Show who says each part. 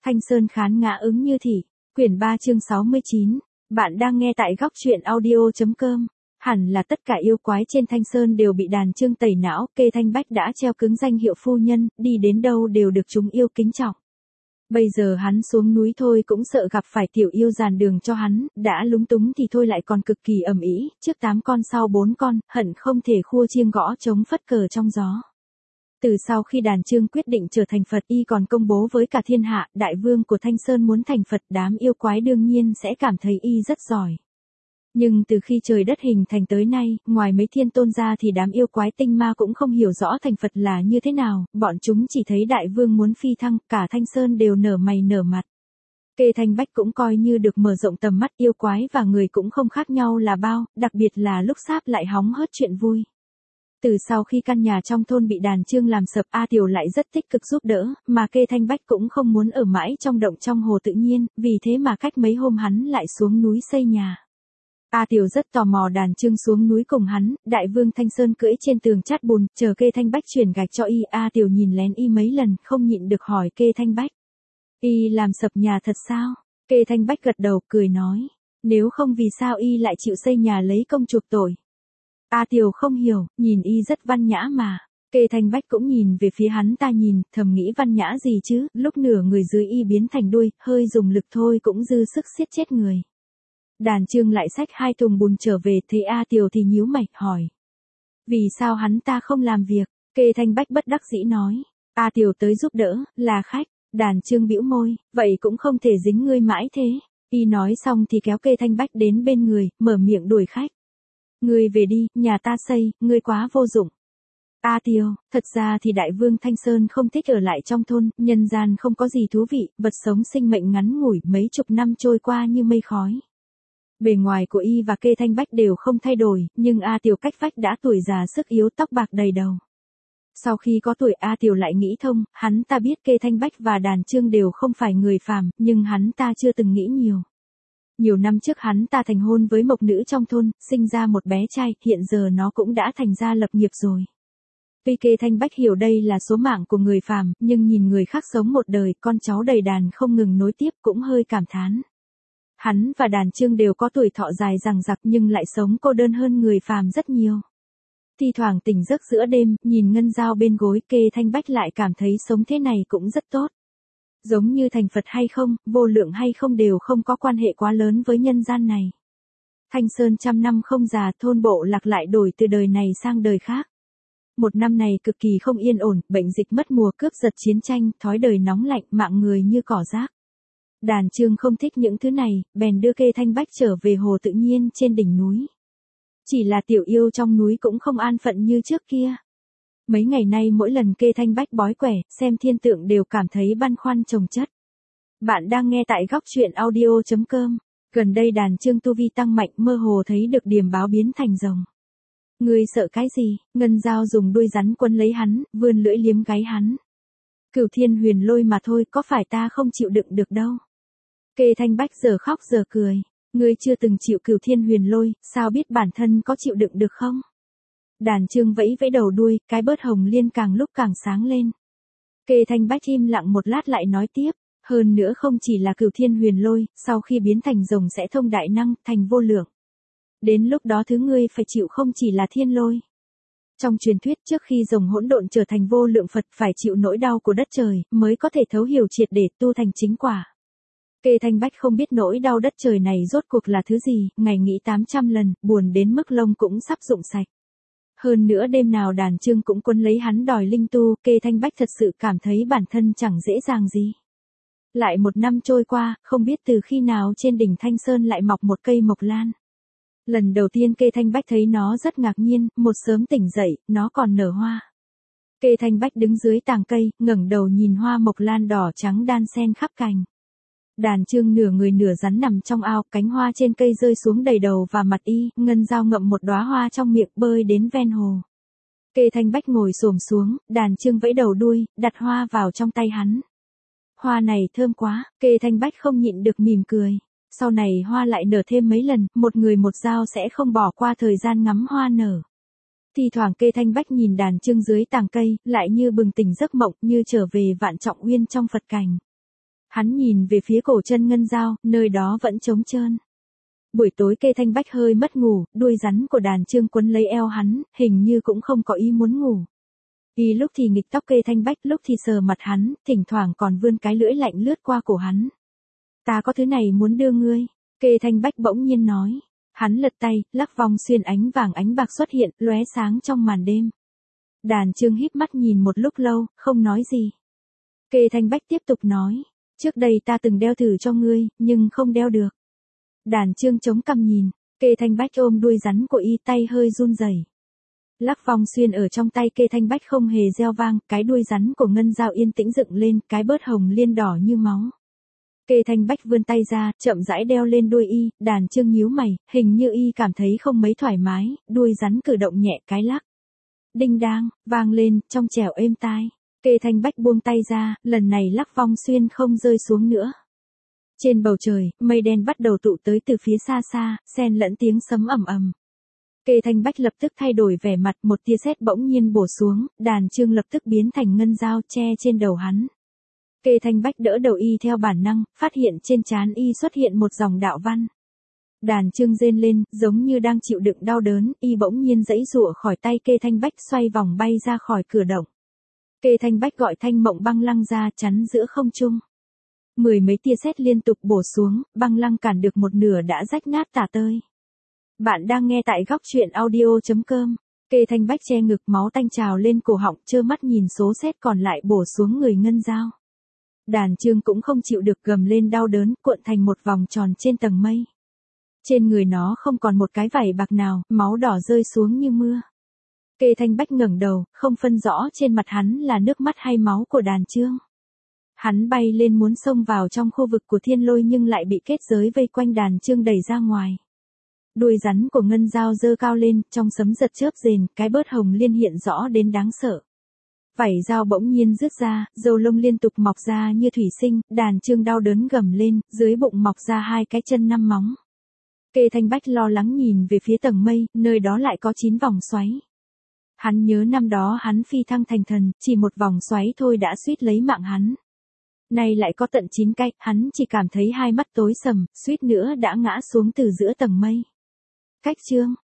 Speaker 1: Thanh Sơn khán ngã ứng như thị, quyển 3 chương 69. Bạn đang nghe tại góc truyện audio.com. Hẳn là tất cả yêu quái trên Thanh Sơn đều bị đàn chương tẩy não, Kê Thanh Bách đã treo cứng danh hiệu phu nhân, đi đến đâu đều được chúng yêu kính trọng. Bây giờ hắn xuống núi thôi cũng sợ gặp phải tiểu yêu dàn đường cho hắn, đã lúng túng thì thôi lại còn cực kỳ ầm ĩ, trước 8 con sau 4 con, hận không thể khua chiêng gõ trống phất cờ trong gió. Từ sau khi đàn chương quyết định trở thành Phật, y còn công bố với cả thiên hạ, đại vương của Thanh Sơn muốn thành Phật, đám yêu quái đương nhiên sẽ cảm thấy y rất giỏi. Nhưng từ khi trời đất hình thành tới nay, ngoài mấy thiên tôn ra thì đám yêu quái tinh ma cũng không hiểu rõ thành Phật là như thế nào, bọn chúng chỉ thấy đại vương muốn phi thăng, cả Thanh Sơn đều nở mày nở mặt. Kê Thanh Bách cũng coi như được mở rộng tầm mắt, yêu quái và người cũng không khác nhau là bao, đặc biệt là lúc sáp lại hóng hớt chuyện vui. Từ sau khi căn nhà trong thôn bị đàn chương làm sập, A Tiểu lại rất tích cực giúp đỡ, mà Kê Thanh Bách cũng không muốn ở mãi trong động trong hồ tự nhiên, vì thế mà cách mấy hôm hắn lại xuống núi xây nhà. A Tiểu rất tò mò đàn chương xuống núi cùng hắn, đại vương Thanh Sơn cưỡi trên tường chát bùn, chờ Kê Thanh Bách chuyển gạch cho y. A Tiểu nhìn lén y mấy lần, không nhịn được hỏi Kê Thanh Bách. Y làm sập nhà thật sao? Kê Thanh Bách gật đầu, cười nói. Nếu không vì sao y lại chịu xây nhà lấy công chuộc tội? A Tiểu không hiểu, nhìn y rất văn nhã mà. Kê Thanh Bách cũng nhìn về phía hắn ta nhìn, thầm nghĩ văn nhã gì chứ, lúc nửa người dưới y biến thành đuôi, hơi dùng lực thôi cũng dư sức siết chết người. Đàn chương lại xách 2 thùng bùn trở về, thấy A Tiểu thì nhíu mày, hỏi. Vì sao hắn ta không làm việc? Kê Thanh Bách bất đắc dĩ nói. A Tiểu tới giúp đỡ, là khách. Đàn chương bĩu môi, vậy cũng không thể dính ngươi mãi thế. Y nói xong thì kéo Kê Thanh Bách đến bên người, mở miệng đuổi khách. Ngươi về đi, nhà ta xây, ngươi quá vô dụng. A Tiểu, thật ra thì đại vương Thanh Sơn không thích ở lại trong thôn, nhân gian không có gì thú vị, vật sống sinh mệnh ngắn ngủi, mấy chục năm trôi qua như mây khói. Bề ngoài của y và Kê Thanh Bách đều không thay đổi, nhưng A Tiểu cách vách đã tuổi già sức yếu, tóc bạc đầy đầu. Sau khi có tuổi, A Tiểu lại nghĩ thông, hắn ta biết Kê Thanh Bách và đàn chương đều không phải người phàm, nhưng hắn ta chưa từng nghĩ nhiều. Nhiều năm trước hắn ta thành hôn với mộc nữ trong thôn, sinh ra một bé trai, hiện giờ nó cũng đã thành ra lập nghiệp rồi. Tuy Kê Thanh Bách hiểu đây là số mạng của người phàm, nhưng nhìn người khác sống một đời, con cháu đầy đàn không ngừng nối tiếp cũng hơi cảm thán. Hắn và đàn chương đều có tuổi thọ dài dằng dặc nhưng lại sống cô đơn hơn người phàm rất nhiều. Thi thoảng tỉnh giấc giữa đêm, nhìn ngân dao bên gối, Kê Thanh Bách lại cảm thấy sống thế này cũng rất tốt. Giống như thành Phật hay không, vô lượng hay không đều không có quan hệ quá lớn với nhân gian này. Thanh Sơn trăm năm không già, thôn bộ lạc lại đổi từ đời này sang đời khác. Một năm này cực kỳ không yên ổn, bệnh dịch mất mùa, cướp giật, chiến tranh, thói đời nóng lạnh, mạng người như cỏ rác. Đàn chương không thích những thứ này, bèn đưa Kê Thanh Bách trở về hồ tự nhiên trên đỉnh núi. Chỉ là tiểu yêu trong núi cũng không an phận như trước kia. Mấy ngày nay mỗi lần Kê Thanh Bách bói quẻ, xem thiên tượng đều cảm thấy băn khoăn chồng chất. Bạn đang nghe tại góc truyện audio.com. Gần đây đàn chương tu vi tăng mạnh, mơ hồ thấy được điềm báo biến thành rồng. Ngươi sợ cái gì? Ngân dao dùng đuôi rắn quấn lấy hắn, vươn lưỡi liếm gáy hắn. Cửu Thiên Huyền Lôi mà thôi, có phải ta không chịu đựng được đâu. Kê Thanh Bách giờ khóc giờ cười. Ngươi chưa từng chịu Cửu Thiên Huyền Lôi, sao biết bản thân có chịu đựng được không? Đàn chương vẫy vẫy đầu đuôi, cái bớt hồng liên càng lúc càng sáng lên. Kê Thanh Bách im lặng một lát lại nói tiếp. Hơn nữa không chỉ là Cửu Thiên Huyền Lôi, sau khi biến thành rồng sẽ thông đại năng, thành vô lượng. Đến lúc đó thứ ngươi phải chịu không chỉ là thiên lôi. Trong truyền thuyết trước khi rồng hỗn độn trở thành vô lượng Phật phải chịu nỗi đau của đất trời, mới có thể thấu hiểu triệt để tu thành chính quả. Kê Thanh Bách không biết nỗi đau đất trời này rốt cuộc là thứ gì, ngày nghĩ 800 lần, buồn đến mức lông cũng sắp rụng sạch. Hơn nữa đêm nào đàn chương cũng quấn lấy hắn đòi linh tu, Kê Thanh Bách thật sự cảm thấy bản thân chẳng dễ dàng gì. Lại một năm trôi qua, không biết từ khi nào trên đỉnh Thanh Sơn lại mọc một cây mộc lan. Lần đầu tiên Kê Thanh Bách thấy nó rất ngạc nhiên, một sớm tỉnh dậy, nó còn nở hoa. Kê Thanh Bách đứng dưới tàng cây, ngẩng đầu nhìn hoa mộc lan đỏ trắng đan xen khắp cành. Đàn chương nửa người nửa rắn nằm trong ao, cánh hoa trên cây rơi xuống đầy đầu và mặt y, ngân dao ngậm một đóa hoa trong miệng bơi đến ven hồ. Kê Thanh Bách ngồi xổm xuống, đàn chương vẫy đầu đuôi, đặt hoa vào trong tay hắn. Hoa này thơm quá, Kê Thanh Bách không nhịn được mỉm cười. Sau này hoa lại nở thêm mấy lần, một người một dao sẽ không bỏ qua thời gian ngắm hoa nở. Thi thoảng Kê Thanh Bách nhìn đàn chương dưới tàng cây, lại như bừng tỉnh giấc mộng, như trở về Vạn Trọng Uyên trong Phật cảnh. Hắn nhìn về phía cổ chân ngân dao, nơi đó vẫn trống trơn. Buổi tối Kê Thanh Bách hơi mất ngủ, đuôi rắn của đàn chương quấn lấy eo hắn, hình như cũng không có ý muốn ngủ. Y lúc thì nghịch tóc Kê Thanh Bách, lúc thì sờ mặt hắn, thỉnh thoảng còn vươn cái lưỡi lạnh lướt qua cổ hắn. Ta có thứ này muốn đưa ngươi, Kê Thanh Bách bỗng nhiên nói. Hắn lật tay, lắc vòng xuyên ánh vàng ánh bạc xuất hiện, lóe sáng trong màn đêm. Đàn chương híp mắt nhìn một lúc lâu, không nói gì. Kê Thanh Bách tiếp tục nói, trước đây ta từng đeo thử cho ngươi, nhưng không đeo được. Đàn chương chống cằm nhìn, Kê Thanh Bách ôm đuôi rắn của y, tay hơi run rẩy. Lắc vòng xuyên ở trong tay Kê Thanh Bách không hề reo vang, cái đuôi rắn của ngân dao yên tĩnh dựng lên, cái bớt hồng liên đỏ như máu. Kê Thanh Bách vươn tay ra, chậm rãi đeo lên đuôi y, đàn chương nhíu mày, hình như y cảm thấy không mấy thoải mái, đuôi rắn cử động nhẹ cái lắc. Đinh đang, vang lên, trong trẻo êm tai. Kê Thanh Bách buông tay ra, lần này lắc vòng xuyên không rơi xuống nữa. Trên bầu trời, mây đen bắt đầu tụ tới từ phía xa xa, xen lẫn tiếng sấm ầm ầm. Kê Thanh Bách lập tức thay đổi vẻ mặt, một tia sét bỗng nhiên bổ xuống, đàn chương lập tức biến thành ngân dao che trên đầu hắn. Kê Thanh Bách đỡ đầu y theo bản năng, phát hiện trên trán y xuất hiện một dòng đạo văn. Đàn chương rên lên, giống như đang chịu đựng đau đớn, y bỗng nhiên giãy giụa khỏi tay Kê Thanh Bách, xoay vòng bay ra khỏi cửa động. Kê Thanh Bách gọi Thanh Mộng Băng Lăng ra, chắn giữa không trung. Mười mấy tia sét liên tục bổ xuống, băng lăng cản được một nửa đã rách nát tả tơi. Bạn đang nghe tại góc truyện audio.com. Kê Thanh Bách che ngực, máu tanh trào lên cổ họng, trơ mắt nhìn số sét còn lại bổ xuống người ngân dao. Đàn chương cũng không chịu được, gầm lên đau đớn, cuộn thành một vòng tròn trên tầng mây. Trên người nó không còn một cái vảy bạc nào, máu đỏ rơi xuống như mưa. Kê Thanh Bách ngẩng đầu, không phân rõ trên mặt hắn là nước mắt hay máu của đàn chương. Hắn bay lên muốn xông vào trong khu vực của thiên lôi nhưng lại bị kết giới vây quanh, đàn chương đẩy ra ngoài. Đuôi rắn của ngân dao giơ cao lên, trong sấm giật chớp rền, cái bớt hồng liên hiện rõ đến đáng sợ. Vảy dao bỗng nhiên rứt ra, râu lông liên tục mọc ra như thủy sinh, đàn chương đau đớn gầm lên, dưới bụng mọc ra hai cái chân 5 móng. Kê Thanh Bách lo lắng nhìn về phía tầng mây, nơi đó lại có 9 vòng xoáy. Hắn nhớ năm đó hắn phi thăng thành thần, chỉ một vòng xoáy thôi đã suýt lấy mạng hắn. Nay lại có tận 9 cái, hắn chỉ cảm thấy hai mắt tối sầm, suýt nữa đã ngã xuống từ giữa tầng mây. Cách chương